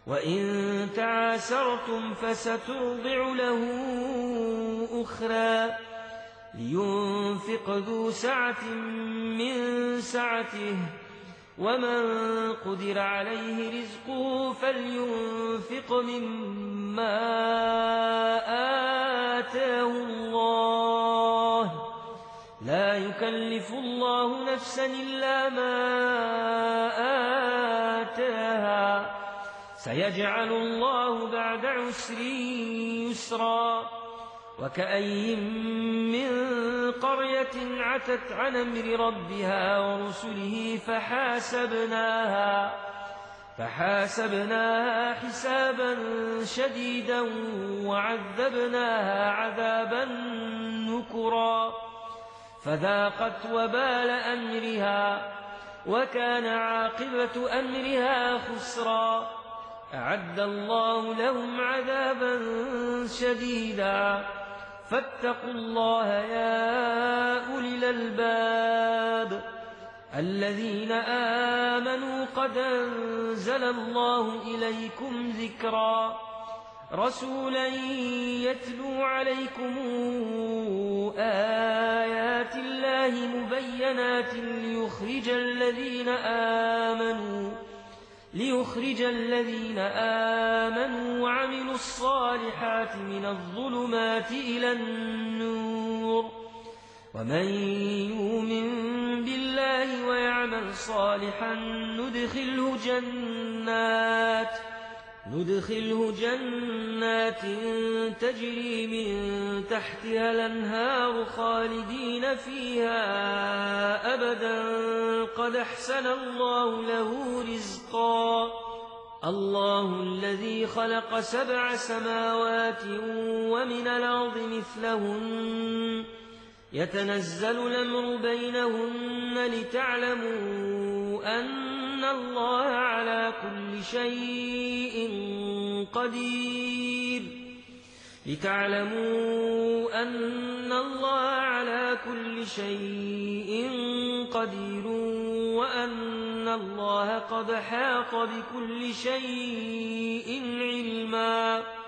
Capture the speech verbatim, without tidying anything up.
وإن تعاسرتم فسترضع له أخرى لينفق ذو سعة من سعته ومن قدر عليه رزقه فلينفق مما آتاه الله لا يكلف الله نفسا إلا ما آتاها سيجعل الله بعد عسر يسرا وكأي من قرية عتت عن أمر ربها ورسله فحاسبناها فحاسبناها حسابا شديدا وعذبناها عذابا نكرا فذاقت وبال أمرها وكان عاقبة أمرها خسرا أعد الله لهم عذابا شديدا فاتقوا الله يا أولي الألباب الذين آمنوا قد أنزل الله إليكم ذكرا رسولا يتلو عليكم آيات الله مبينات ليخرج الذين آمنوا ليخرج الذين آمنوا وعملوا الصالحات من الظلمات إلى النور ومن يؤمن بالله ويعمل صالحا ندخله جنات ندخله جنات تجري من تحتها الأنهار خالدين فيها أبدا قد أحسن الله له رزقا الله الذي خلق سبع سماوات ومن الأرض مثلهن يتنزل الأمر بينهن لتعلموا أن الله على كل شيء قدير لتعلموا أن الله على كل شيء قدير وأن الله قد حاط بكل شيء علما